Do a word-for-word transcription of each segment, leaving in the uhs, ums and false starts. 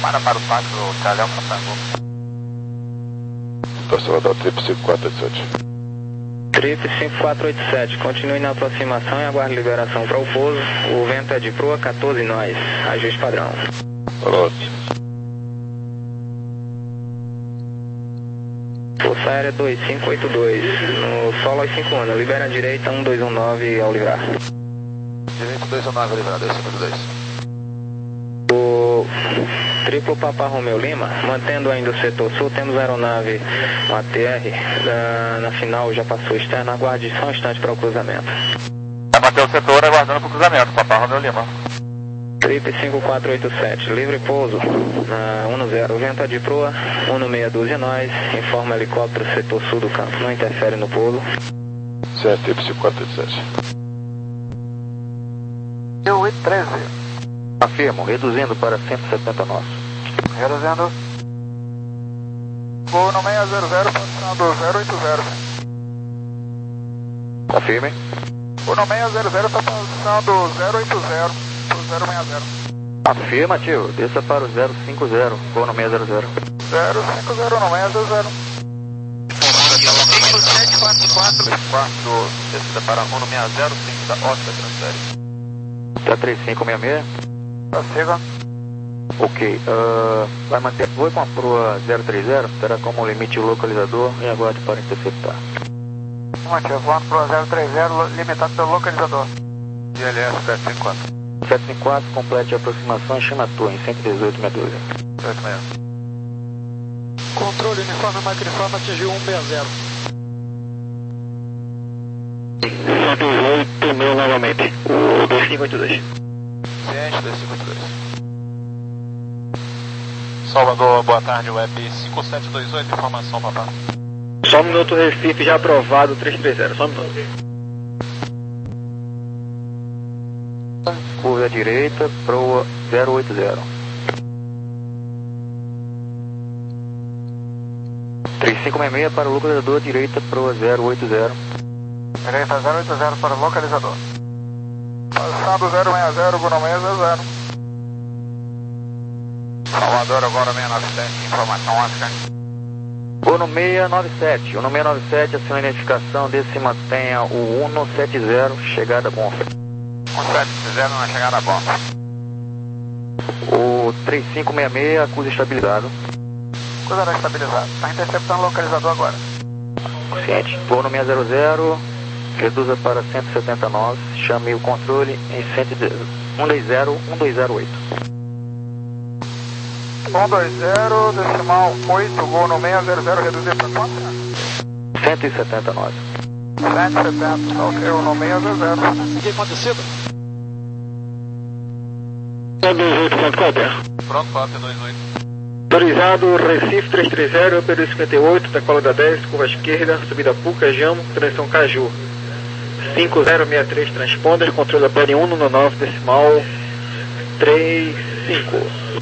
Chamada para o táxi do Calhão Patangu. Estacionador trip cinco quatro oito sete. Trip cinco quatro oito sete, continue na aproximação e aguarde liberação para o pouso. O vento é de proa, quatorze nós. Ajuste padrão. Pronto. Força Aérea dois cinco oito dois, no solo aos cinco anos, libera a direita um dois um nove ao livrar. Direito dois um nove ao livrar, dois cinco dois. O triplo Papa Romeu Lima, mantendo ainda o setor sul, temos a aeronave, uma T R, na, na final já passou externa, aguarde só um instante para o cruzamento. Vai manter o setor aguardando para o cruzamento, Papa Romeu Lima. Trip cinco quatro oito sete, livre pouso, na um zero, vento é de proa, um meia dúzia nós, informa helicóptero setor sul do campo, não interfere no pouso. Certo, Trip cinco quatro oito sete. Eu oito treze. Afirmo, reduzindo para cento e setenta nós. Reduzindo. Voo no seis zero zero, passando zero oito zero. Confirme. Voo no seis zero zero, está passando zero oito zero, para o zero seis zero. Afirmativo, desça para o zero cinco zero, voo no seis zero zero. zero cinco zero no seis zero zero. cinco sete quatro quatro. quatro, descida para um no seis zero, cinco da Oscar, transfere. Tá três cinco seis seis. Prossiga. Ok, uh, vai manter voo com a proa zero três zero, terá como limite o localizador e aguarde para interceptar. Mantive voando para o zero três zero, limitado pelo localizador. I L S sete cinco quatro. sete cinco quatro, complete a aproximação e chama a torre em cento e dezoito meia dúzia. oito seis. Controle uniforme, máquina uniforme, atingiu um seis zero. cento e oito mil novamente, o dois cinco oito dois. Ciente, dois cinco oito dois. Salvador, boa tarde, web cinco sete dois oito, informação, papá. Só um minuto, Recife já aprovado, três três zero, só um minuto. Curva à direita, proa zero oito zero. três cinco seis seis para o localizador, direita, proa zero oito zero. Direita zero oito zero para o localizador. Passando zero seis zero, Bruno seis zero zero. Salvador, agora seis nove sete, informação Oscar. Uno seis nove sete, Uno seis nove sete, assina a identificação, desse se mantenha o cento e setenta, chegada bom. cento e setenta na chegada bom. O três cinco seis seis, acusa estabilizado. Cruzará estabilizado. Está interceptando o localizador agora. Ciente. Uno seis zero zero, reduza para cento e setenta nós, chame o controle em cento e dez, um dois zero, um dois zero oito. um dois zero, decimal oito, voo no seis zero zero, reduzir para quanto? cento e setenta nós. cento e setenta, ok, o no seis zero zero. Ninguém acontecido? cento e dois oito, ponto quatro. Pronto, quatro dois oito. Autorizado, Recife três três zero, Pedro cinquenta e oito, decola da dez, curva esquerda, subida Puca, Jamo, transição Caju. cinco zero seis três, transponder, controle da P N um no nove, decimal três cinco.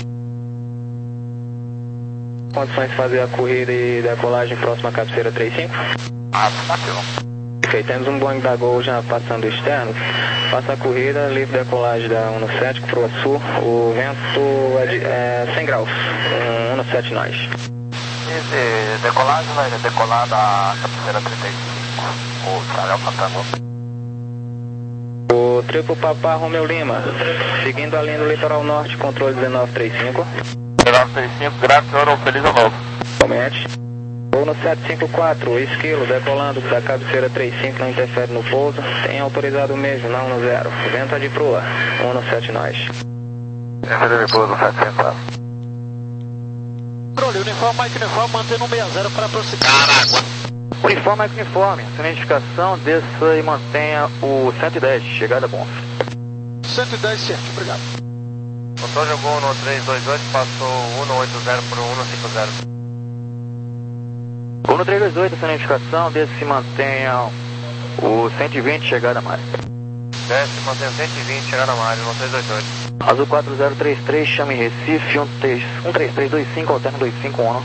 Condições de fazer a corrida e decolagem próxima à cabeceira três cinco? Ah, tá aqui, Ok, temos um Boeing da Gol já passando externo. Faça a corrida, livre decolagem da um sete para o sul. O vento é, de, é cem graus, um sete nós. Esse decolagem vai decolar da cabeceira trinta e cinco, o Calhão Patangu. O triplo Papa Romeu Lima, seguindo a linha do litoral norte, controle dezenove trinta e cinco. dezenove trinta e cinco, graças ao feliz ano novo. Comente. Voo no sete cinco quatro, esquilo, decolando da cabeceira trinta e cinco, não interfere no pouso. Tem autorizado mesmo, não no zero. Vento é de proa, um sete nós. Vento de pouso, sete cinco quatro. Controle uniforme, máquina uniforme, mantendo um seis zero para prosseguir. Uniforme é uniforme, sem identificação, desça e mantenha o cento e dez, chegada bom. cento e dez, certo, obrigado. Controle jogou no três dois oito, passou um oito zero por um cinco zero. Uno três dois oito, sem identificação, desça e mantenha o cento e vinte, chegada mais. Desce, mantém cento e vinte, chegada mais, no três dois oito. Azul quatro zero três três, chame Recife, um três três dois cinco, alterna dois cinco um.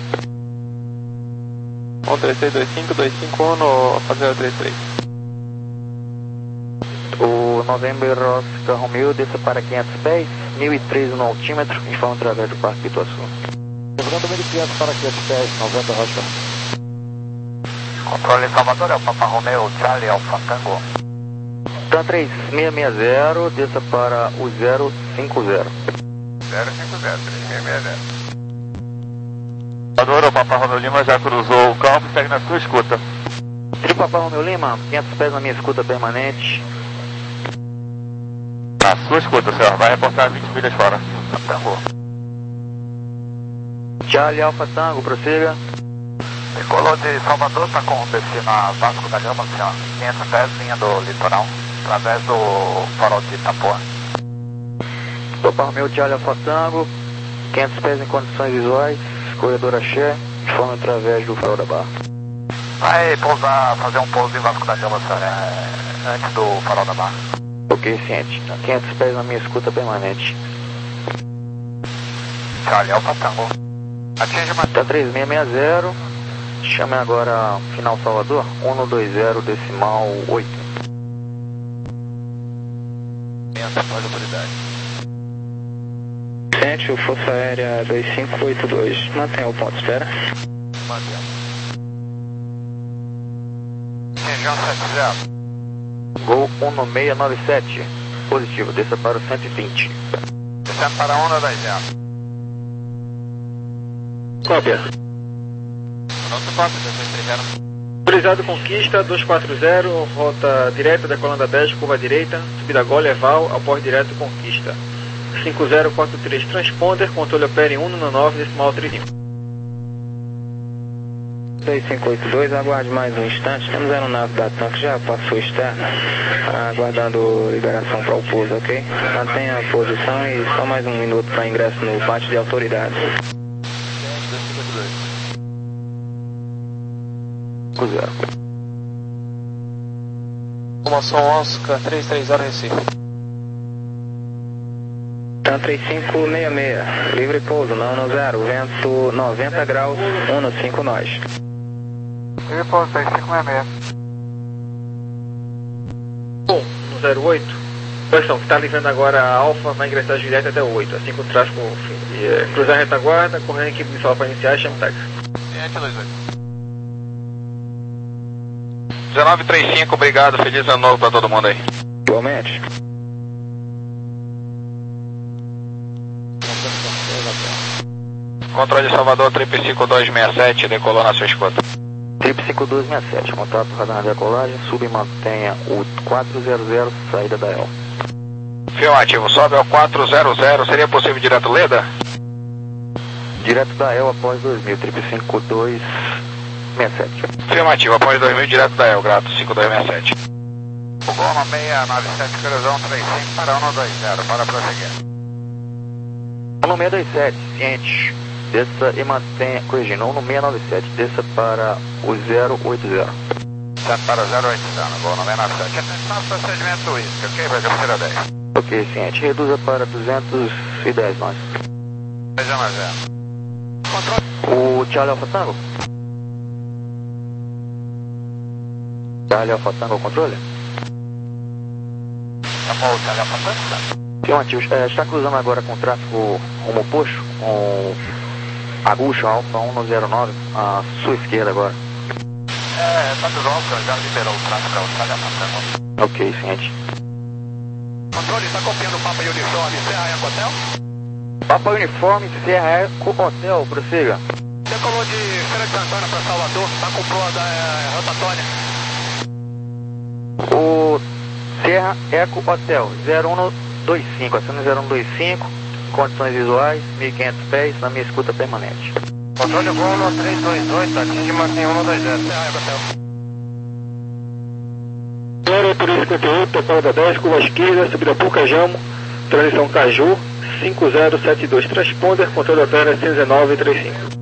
um três três dois cinco, dois cinco um no zero três três. O November Oscar Romeo, desça para quinhentos pés, mil e treze no altímetro, informa através do Parque Pituaçu. Lembrando mil e quinhentos para quinhentos pés, noventa Rocha. Controle Salvador, é o Papa Romeo, Charlie, Alfa Tango. TAM três seis seis zero, desça para o zero cinco zero. zero cinco zero, três seis seis zero. Salvador, o Papa Romeo Lima já cruzou o campo e segue na sua escuta. Tri Papa Romeo Lima, quinhentos pés na minha escuta permanente. Na sua escuta, senhor. Vai reportar vinte milhas fora. Tango. Charlie Alfa Tango, prossiga. Decolou de Salvador, está com destino a Vasco da Gama, senhor. quinhentos pés, linha do litoral, através do farol de Itapuã. Papa Romeo Charlie Alfa Tango, quinhentos pés em condições visuais, corredor axé, informa através do farol da Barra. Vai pousar, fazer um pouso em Vasco da Gama, senhor, é, antes do farol da Barra. Ok, ciente. quinhentos pés na minha escuta permanente. Charlie Alfa Tango. Atinge uma... TAM três seis seis zero, chame agora final Salvador, cento e vinte decimal oito. Pode autoridade. Ciente, o Força Aérea dois cinco oito dois, mantenha o ponto de espera. Mantendo. Região sete zero. Gol um seis nove sete, positivo, desça para o cento e vinte. Descendo para um dois zero. Cópia. Pronto, cópia, dois três zero. Autorizado Conquista dois quatro zero, rota direta decolando a dez, curva direita, subida Gol Eval, aporte direto Conquista. cinco zero quatro três, transponder, controle opere um no nove, decimal trinta e cinco. dois cinco oito dois, aguarde mais um instante, temos a aeronave da TAM que já passou externa, aguardando liberação para o pouso, ok? Mantenha a posição e só mais um minuto para ingresso no pátio de autoridade. Zero. Formação Oscar três três zero Recife. TAM três cinco seis seis, livre pouso, não no zero, vento noventa graus, um no cinco nós. Livre pouso, três cinco seis seis. um no zero oito. Posição, que está livrando agora a Alfa, vai ingressar a Juliette até o oito, assim que o tráfego é, cruzar a retaguarda, correndo a equipe inicial para iniciar e chama o táxi. Ciente dois oito. dezenove trinta e cinco, obrigado, feliz ano novo pra todo mundo aí. Igualmente. Controle de Salvador, triplo cinco dois seis sete, decolou na sua escuta. Trip cinco dois seis sete, contato radar de decolagem, sub e mantenha o quatro zero zero, saída da E L. Filme ativo, sobe ao quatro zero zero, seria possível direto Leda? Direto da E L após dois mil, trip cinco dois seis sete. Afirmativo, após dois mil, direto da E L, grato, cinco dois seis sete. O Gol no seis nove sete, cruzão três cinco para um dois zero, para prosseguir. um seis dois sete, ciente, desça e mantenha, corrigindo, um seis nove sete, desça para o zero oito zero. Descendo para o zero oito zero, Gol no seis nove sete. Atenção, procedimento uísque, ok? Vai captura dez. Ok, ciente, reduza para duzentos e dez nós. Região zero. O Charlie Alfa Tango? Charlie Alfa Tango ao controle? Chamou o Charlie Alfa Tango? Afirmativo, é, está cruzando agora com tráfego rumo oposto, com Agucha Alfa cento e nove, à sua esquerda agora. É, tá do Alfa, já liberou o tráfego para o Charlie Alfa Tango. Ok, ciente. Controle, está copiando o Papa Uniforme, Serra Eco Hotel? Papa Uniforme, Serra Eco Hotel, prossiga. Decolou de Feira de Santana para Salvador, está com proa da é, rotatória. O Serra Eco Hotel, zero um dois cinco, acendo zero um dois cinco, condições visuais, mil e quinhentos pés, na minha escuta permanente. Controle Gol no três dois oito, atinge mantém um dois zero, Serra Eco Hotel. Zero oito cinquenta e oito, total da dez, curva esquerda, subida Pucajamo, transição Caju, cinco zero sete dois, transponder, controle opera cento e dezenove trinta e cinco.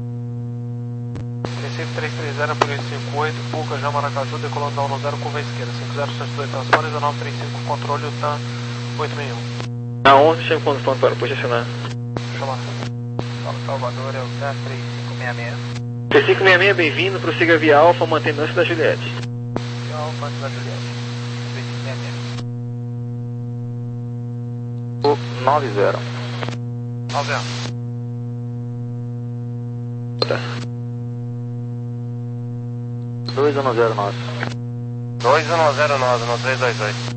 Recife três três zero, por cinco oito, Puca, já Maracaju, decolando da um zero, curva esquerda, cinco zero sete dois, transponder, dezenove trinta e cinco, controle, o TAM oito seis um. Na onze, chega com ponto para posicionar. Chamar. Salvador é o TAM três cinco seis seis. três cinco seis seis, bem-vindo, prossiga via Alfa, mantendo antes da Juliette. Alfa antes da Juliette, três cinco seis seis. O nove zero. nove zero. dois um zero nove. dois um zero nove no três dois oito.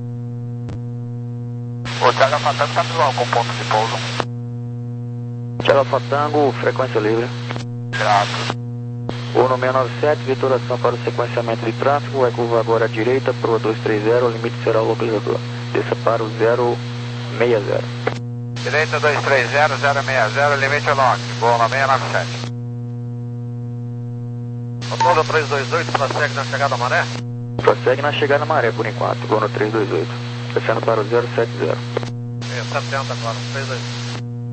O Thiago Fatango está visual com ponto de pouso. Thiago Fatango, frequência livre. Graças. Uno seis nove sete, vituração para o sequenciamento de tráfego, vai curvar agora à direita para o dois três zero, o limite será o localizador. Desça para o zero seis zero. Direita dois três zero, zero seis zero, limite long, boa no seis nove sete. Motor três dois oito, prossegue na chegada da maré? Prossegue na chegada da maré por enquanto, vou no três dois oito. Descendo para o zero sete zero. setenta agora, três dois oito.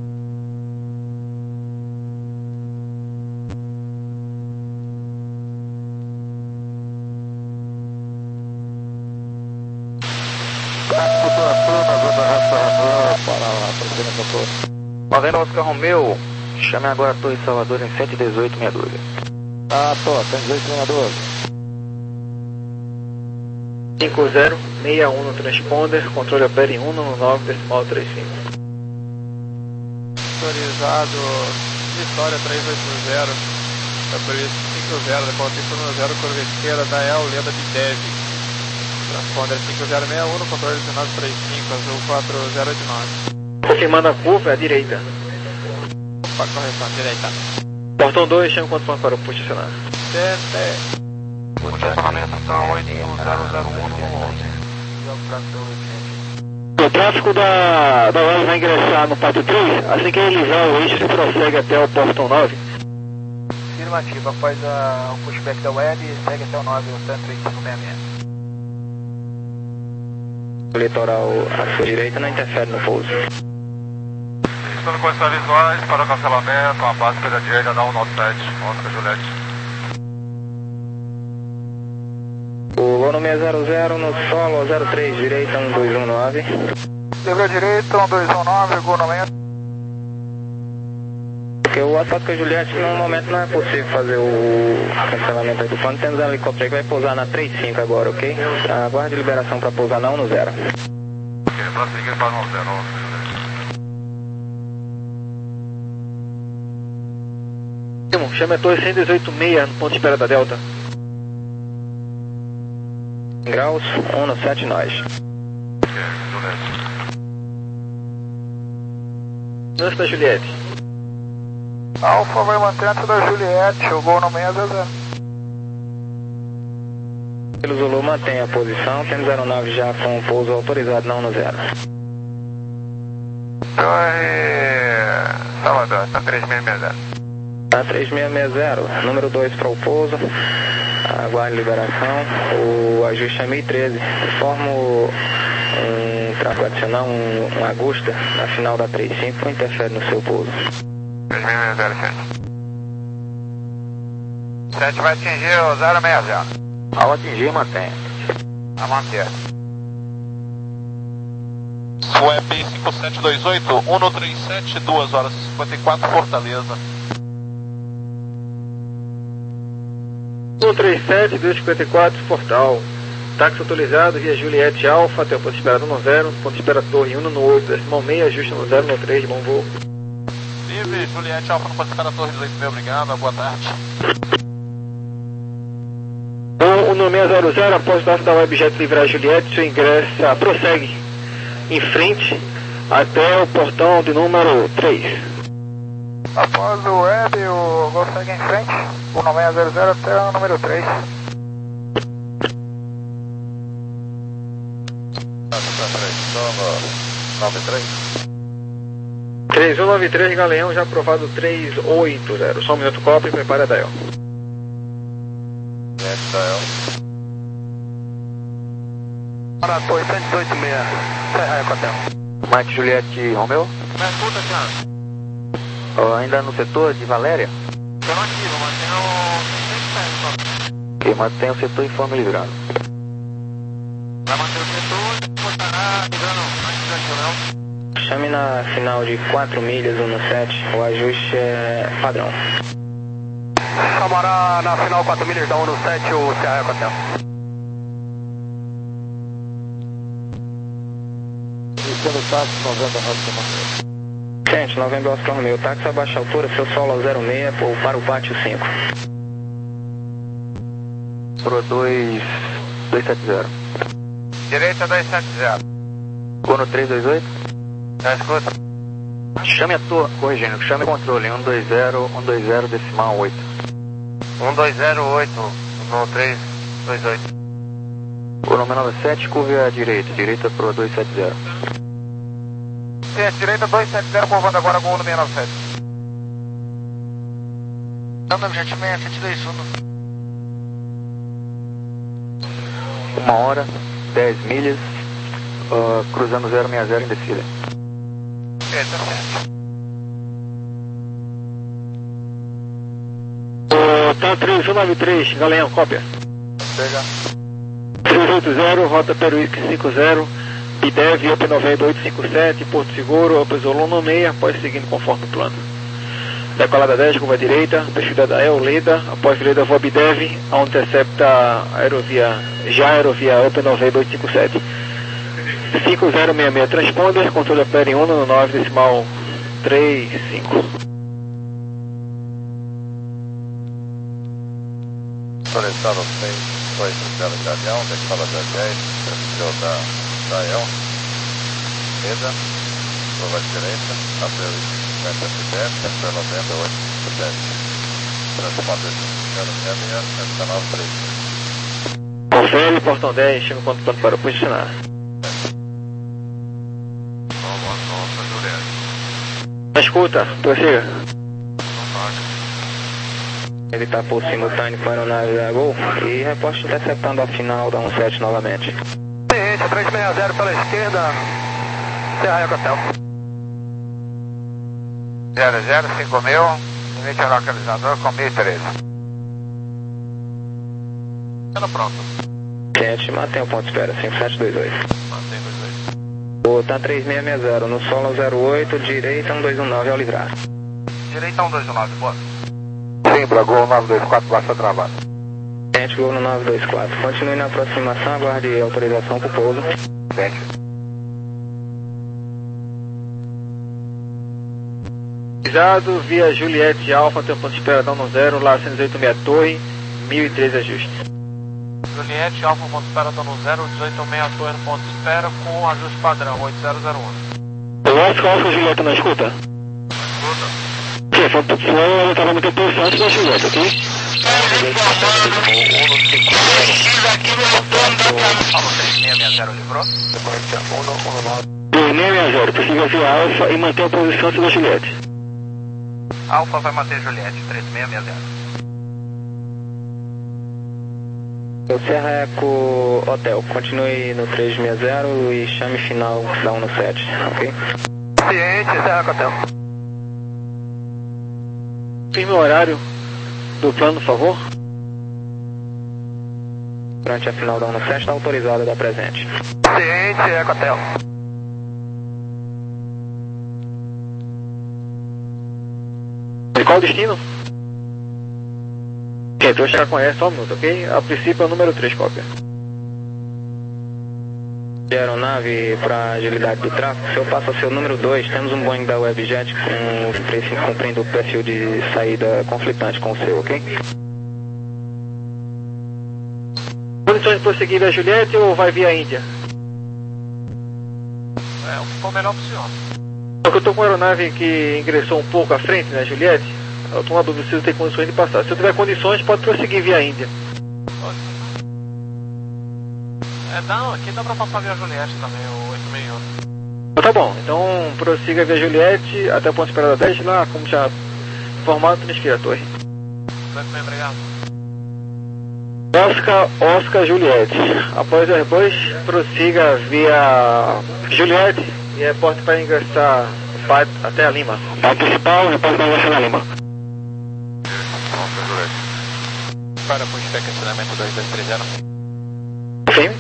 Novena Oscar Romeu, chame agora a Torre Salvador em sete dezoito meia dúzia. Ah, tô, cento e dezoito meia dúzia. cinco zero seis um no transponder, controle opera em um no nove decimal trinta e cinco. Autorizado Vitória três oito zero, é previsto cinco zero, decola pista um zero, curva esquerda da El, Leda de Deve. Transponder cinco zero seis um, controle nove três cinco, azul quatro zero oito nove. Confirmando a curva, é à direita. Opa, correção, direita. Portão dois, chama quanto para o posicionar. Sete. O estacionamento está oito zero zero um. O tráfego da, da Oeste vai ingressar no pátio três, assim que ele livrar o eixo, se prossegue até o portão nove. Afirmativo, após a, o pushback da web, segue até o nove, o cento e trinta e cinco sessenta e seis. O litoral à sua direita não interfere no pouso. Estando com condições visuais para o cancelamento, a base pela direita da cento e noventa e sete, Oscar Juliette. O Ono seis zero zero no solo zero três, direita um dois um nove. Livre à direita, um dois um nove, gol no meio. Porque o Oscar Juliette no momento não é possível fazer o cancelamento aí do plano. Temos um helicóptero que vai pousar na três cinco agora, ok? Aguarde liberação para pousar na um zero. Ok, prosseguir para um zero, Oscar Juliette. Chame a torre cento e dezoito seis no ponto de espera da Delta. Graus, um no sete nós. Ok, Juliette. Lance da Juliette. Alfa vai manter antes da Juliette, o gol no seis zero zero. Pelo Zulu mantém a posição, temos aeronave já com pouso autorizado na um zero. Torre Salvador, está três seis seis zero. Tá três seis seis zero, número dois para o pouso, aguarde liberação, o ajuste é mil e treze, informo um tráfego adicional, um, um Augusta, na final da três cinco, interfere no seu pouso. três seis seis zero, sete. sete vai atingir o zero seis zero. Ao atingir, mantenha. A manter. Web cinco sete dois oito, um três sete, duas horas e cinquenta e quatro, Fortaleza. um três sete, dois cinquenta e quatro, Portal. Táxi autorizado via Juliette Alfa até o ponto de espera no zero, ponto de espera Torre um no oito, decimal seis, ajuste no zero no três, bom voo. Livre, Juliette Alfa no ponto de espera Torre dezoito mil, obrigado, boa tarde. O número seis zero zero, após o tráfego da Webjet livrar Juliette, seu ingresso ah, prossegue em frente até o portão de número três. Após o web, o gol segue em frente, o seis zero zero até o número três. três um nove três, Galeão, já aprovado três oito zero. Só um minuto, copy e prepara a dial. Para torre cento e dezoito seis, Serra Ecotel. Mike Juliette Romeu. Me escuta, Thiago. Oh, ainda no setor de Valéria? Estou ativo, mantenha o... Que mantém o setor em forma livrando. Vai manter o setor, botará livrando antes do Chame na final de quatro milhas, um no sete, o ajuste é padrão. Chamará na final quatro milhas da um no sete, o Serra Ecotel. pelo táxi noventa Oscar Romeo. Gente, novembro Oscar Romeo, táxi a baixa altura, seu solo ao zero seis, ou para o pátio cinco. Pro dois sete zero. Direita dois sete zero. Cono três dois oito. Já escuta? Chame a torre, corrigindo, chame o controle, um dois zero, um dois zero, decimal oito. um dois zero oito, no três dois oito. O nome nove sete, curve à direita, direita pro dois sete zero. Sim, direita dois sete zero, curvando agora com o seis nove sete. Dando objetivo seis sete dois um. Uma hora, dez milhas, uh, cruzando zero seis zero em descida. É, tá certo. Tá três um nove três, Galeão, cópia. Pega. três oito zero, rota Peruíque cinco zero, B D E V, Open noventa oito cinco sete, Porto Seguro, Open Zolano seis, após seguindo conforme o plano. Decolada dez, curva direita, perfil da El, Leda, após Leda voa B D E V, onde intercepta a aerovia, já aerovia Open noventa oito cinco sete. cinco zero seis seis, transponder, controle Ampere um no nove, decimal três cinco. Solicitando seis dois zero Galeão, decolada dez, perfil da, da El, Leda, curva direita, Ampere cinquenta B D E V, Ampere noventa oito cinco sete. Transponder zero seis seis, cento e nove três. Confere, portão dez, chega quanto plano para posicionar. Escuta, prossiga. Ele está por simultâneo com a aeronave da Gol e reporte interceptando a final da um sete novamente. Ciente, três seis zero pela esquerda, Serra Hotel. zero zero cinco mil, limite localizador com mil e treze. Tá pronto. Gente, mantém o ponto de espera, cinco sete dois oito. Mantém dois oito. O tá três seis seis zero, no solo zero oito, direita um dois um nove ao livrar. Direita um dois um nove, boa. Sim, para Gol nove dois quatro, baixa travada. Gente, Gol no nove dois quatro. Continue na aproximação, aguarde autorização para o pouso. Gente. Pisado via Juliette Alfa, tem um ponto de espera dando zero, lá cento e oito meia torre, mil e treze ajuste. Juliette, Alfa, ponto de espera dando zero, dezoito meia torre no ponto de espera com ajuste padrão, oito zero zero um. Oscar, Oscar, Juliette na escuta? Sim, foi eu estava muito posição antes da Juliette, ok? Aqui no retorno da câmera. Falou, três seis seis zero livrou. dois seis seis zero, precisa ver a Alfa e manter a posição antes da Juliette. Alfa vai manter Juliette, três seis seis zero. O Serra Eco Hotel, continue no três seis zero e chame final da um no sete, ok? Ciente, Serra Hotel. Firme o horário do plano, por favor. Durante a final da um no sete está autorizada da presente. Ciente, Serra Hotel. E qual o destino? Ok, então já conhece, só um minuto, ok? A princípio é o número três, cópia. De aeronave para agilidade do tráfego, se eu passo ao seu número dois, temos um Boeing da Webjet com o preço cumprindo o perfil de saída conflitante com o seu, ok? Condições de prosseguir via Juliette ou vai via Índia? É, o que for melhor pro senhor. Só que eu tô com uma aeronave que ingressou um pouco à frente, né, Juliette? Eu tô na dúvida se eu tenho condições de passar. Se eu tiver condições, pode prosseguir via Índia. É, não, aqui dá pra passar via Juliette também, o oito seis um. Tá bom, então prossiga via Juliette até o ponto de esperada dez, lá, como já informado, transfira a torre. Muito bem, obrigado. Oscar, Oscar, Juliette. Após o Airbus, prossiga via Juliette e reporte para ingressar até a Lima. A principal, reporte para ingressar na Lima. Para o Spec ensinamento dois dois três zero. Sim.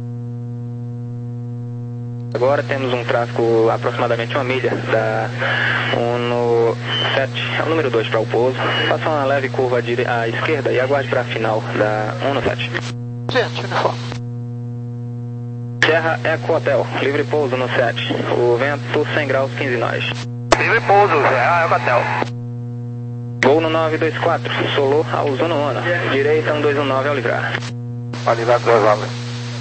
Agora temos um tráfego aproximadamente uma milha da um no sete, é o número dois para o pouso. Faça uma leve curva à esquerda e aguarde para a final da um no sete. Gente, uniforme. Serra Eco Hotel, livre pouso no sete. O vento cem graus, quinze nós. Livre pouso, Serra Eco Hotel. Voo no nove dois quatro, Solo ao Zona Ona. Direita um dois um nove ao livrar. Ao livrar duas horas.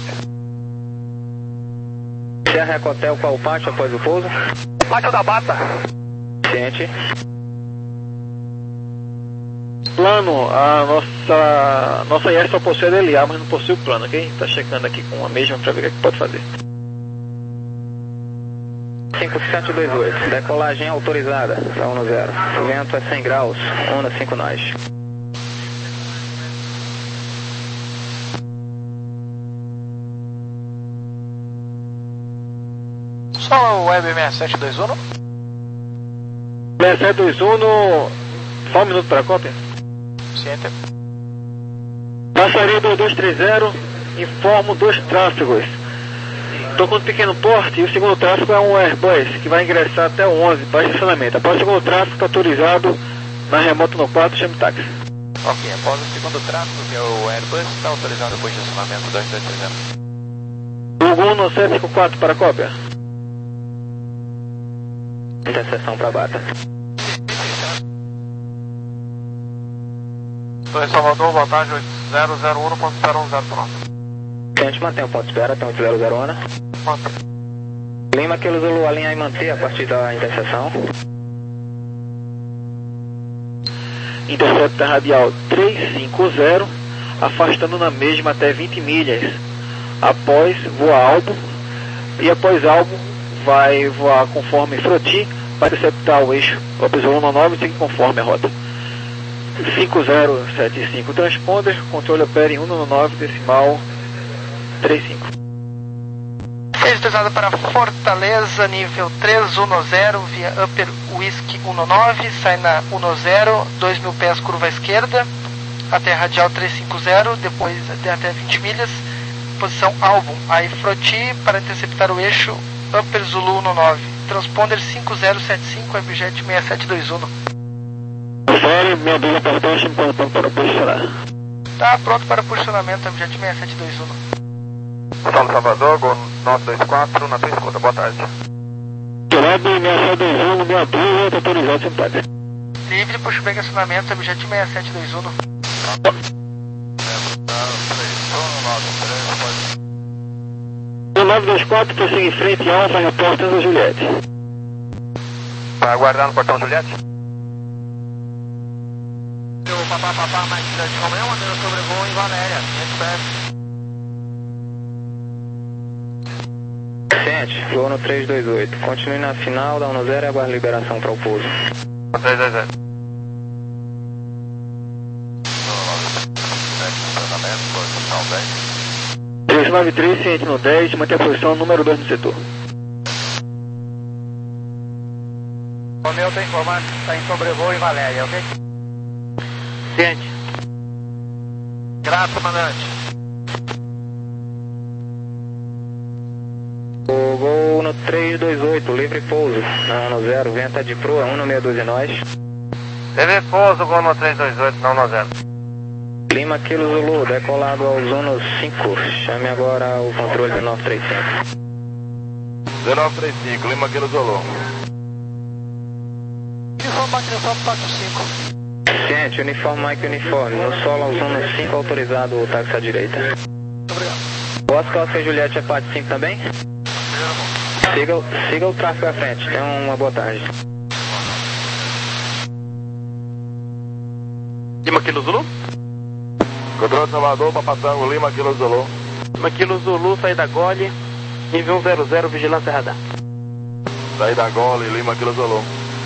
Serra Eco Hotel, qual o pátio após o pouso? Pátio da Bata. Ciente. Plano, a nossa, nossa I S só possui a D L A, mas não possui o plano, ok? Tá checando aqui com a mesma para ver o que pode fazer. cinco sete dois oito, decolagem autorizada, tá um no zero. O vento é cem graus, onda cinco nós. Só o Web seis sete dois um? seis sete dois um, só um minuto para a cópia. Ciente. Passaria do dois três zero, informo dois tráfegos. Estou com um pequeno porte e o segundo tráfego é um Airbus que vai ingressar até o onze para estacionamento. Após o segundo tráfego está autorizado na remota no quatro, chame táxi. Ok, após o segundo tráfego, que é o Airbus, está autorizado depois de estacionamento dois dois três zero. Google no sete cinco quatro para a cópia. Interseção para Bata. Estou em Salvador, voltagem oito zero zero um ponto zero um zero, pronto. Ciente, mantém o ponto de espera, tem oito zero zero Ona. Lima, Kilo Zulu, alinhar e manter a partir da interseção. Intercepta radial trezentos e cinquenta, afastando na mesma até vinte milhas. Após voar Albo, e após Albo vai voar conforme Froti para interceptar o eixo Lopes nove e seguir conforme a rota. cinco zero sete cinco transponder, controle opera em um nove decimal trinta e cinco. Registrada para Fortaleza, nível três um zero, via Upper Whisky um nove, sai na um zero, dois mil pés curva à esquerda, até radial trezentos e cinquenta, depois de até vinte milhas, posição Album, aí Froti para interceptar o eixo Upper Zulu um nove, transponder cinco zero sete cinco, Webjet seis sete dois um. Confere, minha dúvida para baixo, pronto para posicionar. Tá pronto para posicionamento, Webjet seis sete dois um. Solo Salvador, Gol nove dois quatro, na tua escuta, boa tarde. Tirado seis sete dois um, minha dúvida, está autorizado, sem tarde. Livre, pushback acionamento, Webjet seis sete dois um. O nove dois quatro prossegue em frente a Alfa, reporta da Juliette. Vai aguardar no portão Juliette? O papá, papá, mais cidade de Romeu, mandando sobrevoo em Valéria, Ciente, voo no três dois oito. Continue na final da um zero e aguarde liberação para o pouso. três dois zero. três nove três, ciente no dez, mantém a posição número dois no setor. Romeu está informando que está em sobrevoo em Valéria, ok? Ciente. Grato, comandante. O gol no três dois oito, livre pouso, na um zero, venta de proa, um no meia dúzia nós. Livre pouso, Gol no três dois oito, não no zero. Lima, Kilo Zulu, decolado ao Zona cinco, chame agora o controle de nove três cinco. zero nove três cinco, Lima, Kilo Zulu. Uniforme manutenção para quatro cinco. Ciente, uniforme Mike uniforme, no solo ao Zona cinco, autorizado o táxi à direita. Obrigado. Oscar, Oscar Juliette é parte cinco também? Siga, siga o tráfego à frente, tenha uma boa tarde. Lima, Kilo Zulu? Controle de Salvador, Papatango, Lima, Kilo Zulu. Lima, Kilo Zulu, saída Gole, nível um zero zero, vigilância radar. Saída Gole, Lima, Kilo Zulu.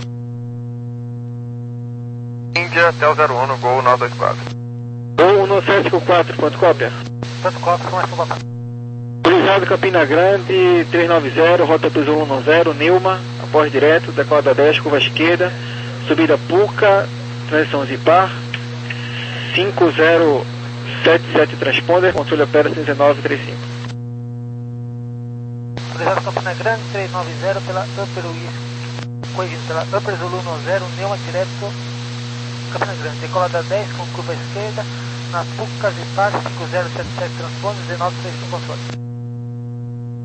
Índia, até o zero um, Gol nove dois quatro. Gol no sete cinco quatro, ponto cópia. Ponto cópia, começa o papai. Autorizado Campina Grande, trezentos e noventa, rota do Zulu um zero, Nilma, após direto, decolada dez, curva esquerda, subida Puca, transição Zipar, cinco zero sete sete transponder, controle opera dezenove trinta e cinco. Autorizado Campina Grande, trezentos e noventa pela Upper Whisky, corrigindo pela Upper Zulu um zero, Neuma direto, Campina Grande, decolada dez com curva esquerda, na Puca Zipar, cinco zero sete sete transponder, dezenove trinta e cinco controle.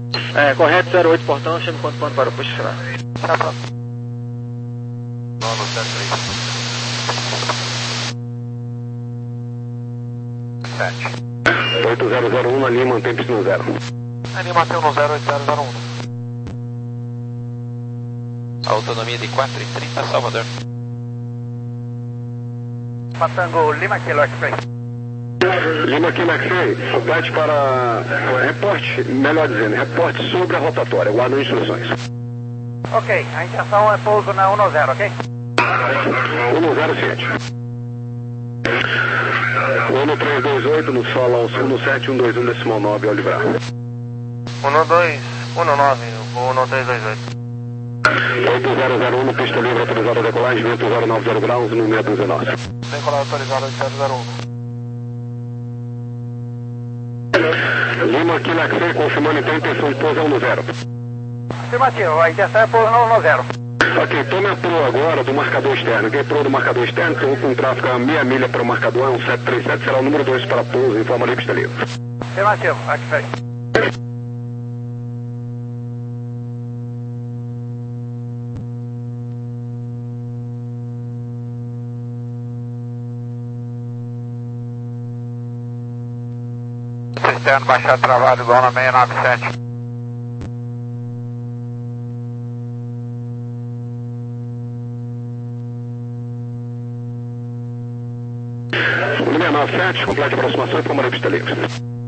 É, correto, zero oito portão, chame quanto ponto para o posto final. Tá pronto. Nono sete três. Sete. oito zero zero um na linha, mantém pista no zero. A linha mantém no zero oito zero zero um. Autonomia de quatro e trinta, Salvador. Matango Lima Kilo X-Ray. Lima Kilo X-Ray, pede para reporte, melhor dizendo, reporte sobre a rotatória, guarda instruções. Ok, a intenção é pouso na um zero, ok? um zero sete. um três dois oito no solo aos um sete um dois um decimal nove ao livrar. um dois um nove, um três dois oito. oito zero zero um no pista livre autorizada a decolagem, vento zero nove zero graus no meia dúzia nossa. Decolagem autorizada oito zero zero um. Lima Kilo X-Ray confirmando então a intenção de pouso no zero. Afirmativo, a intenção é pouso no zero. Ok, tome a proa agora do marcador externo. Quem é proa do marcador externo, estou com tráfego a meia milha para o marcador, é um sete três sete, será o número dois para pouso, informa ali pista livre. Afirmativo, X-Ray. Externo baixar travado igual na seiscentos e noventa e sete. seiscentos e noventa e sete, complete a aproximação e informa ali pista livre.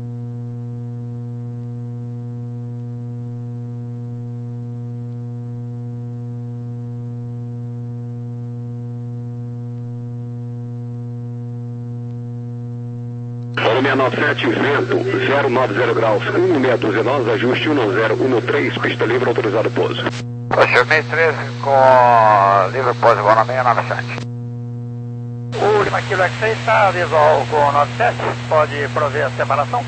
seiscentos e noventa e sete, vento zero nove zero graus, um meia dúzia nós, ajuste um zero um três, pista livre autorizado pouso. Confirmei treze com livre pouso igual na seiscentos e noventa e sete. O Lima Kilo X-Ray está visual com o noventa e sete, pode prover a separação?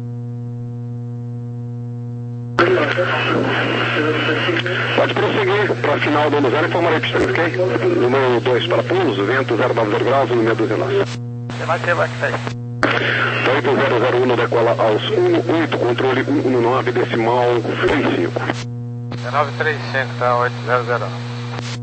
Pode prosseguir para a final do zero, informarei pista livre, ok? Número dois para pouso, vento zero nove zero graus, um meia dúzia nós. Afirmativo, X-Ray. oito zero zero um decola aos um oito, controle um um nove, decimal trinta e cinco. nove três cinco, tá? oito zero zero um.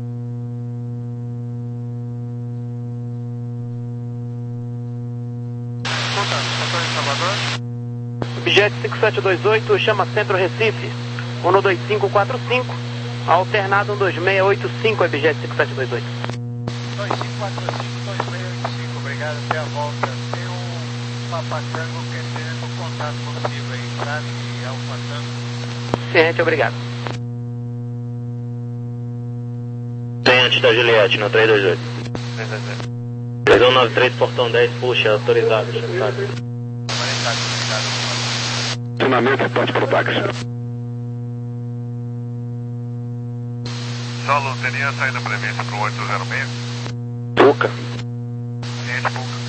Objet cinco sete dois oito, chama Centro Recife, um dois cinco quatro cinco, alternado um dois seis oito cinco, Objet cinco sete dois oito. dois cinco quatro cinco, dois seis oito cinco, obrigado, até a volta. Tem um Papatango querendo contato contigo aí, sabe? Alfa Tango. Ciente, obrigado. Tem antes da Juliette, no três dois oito. três um nove três, portão dez, puxa, autorizado, sabe? Estacionamento, reporte para o táxi. Solo, teria saída prevista para o oito zero seis? Puca. Ciente, Puca.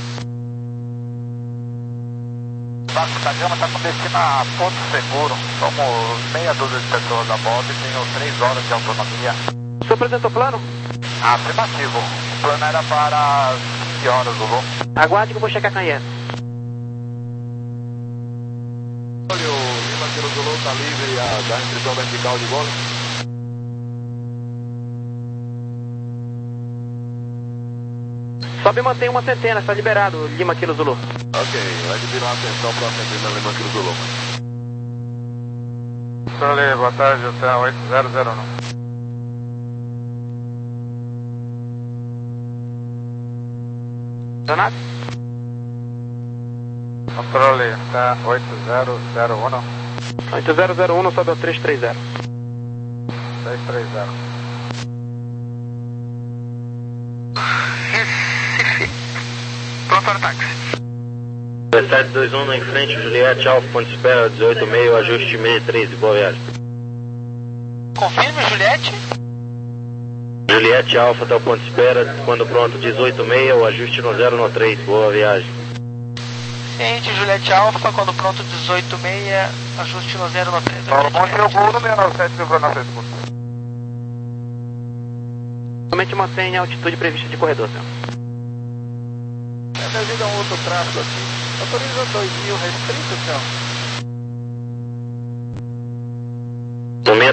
Vasco da Gama está com destino a Porto Seguro. Somos meia dúzia de pessoas a bordo e tenho três horas de autonomia. O senhor apresentou plano? Afirmativo. O plano era para quinze horas, Lulu. Aguarde que eu vou checar com a I S. Olha, o Lima Kilo Zulu está livre a, da inscrição vertical de bola. Sobe e mantém uma centena, está liberado, Lima Kilo Zulu. Ok, vai pedir uma atenção para a centena Lima Kilo Zulu. Sole, boa tarde, hotel oito zero zero um. Donato? Controle, tá oito zero zero um. oito zero zero um, sobe ao três três zero. três três zero. Pronto para o táxi. sete dois um em frente, Juliette, Alfa, ponto de espera, dezoito e meio, ajuste meia treze, boa viagem. Confirme, Juliette. Juliette, Alfa, até o ponto de espera, quando pronto, dezoito e meio, ajuste no zero no três, boa viagem. Ciente, Juliette Alfa, quando pronto, dezoito e meio, ajuste no zero no três. Paulo Monte, eu vou no seiscentos e noventa e sete, livrou na frente. Somente mantém a altitude prevista de corredor, senhor. É devido a um outro tráfego aqui. Autoriza dois mil restrito, senhor.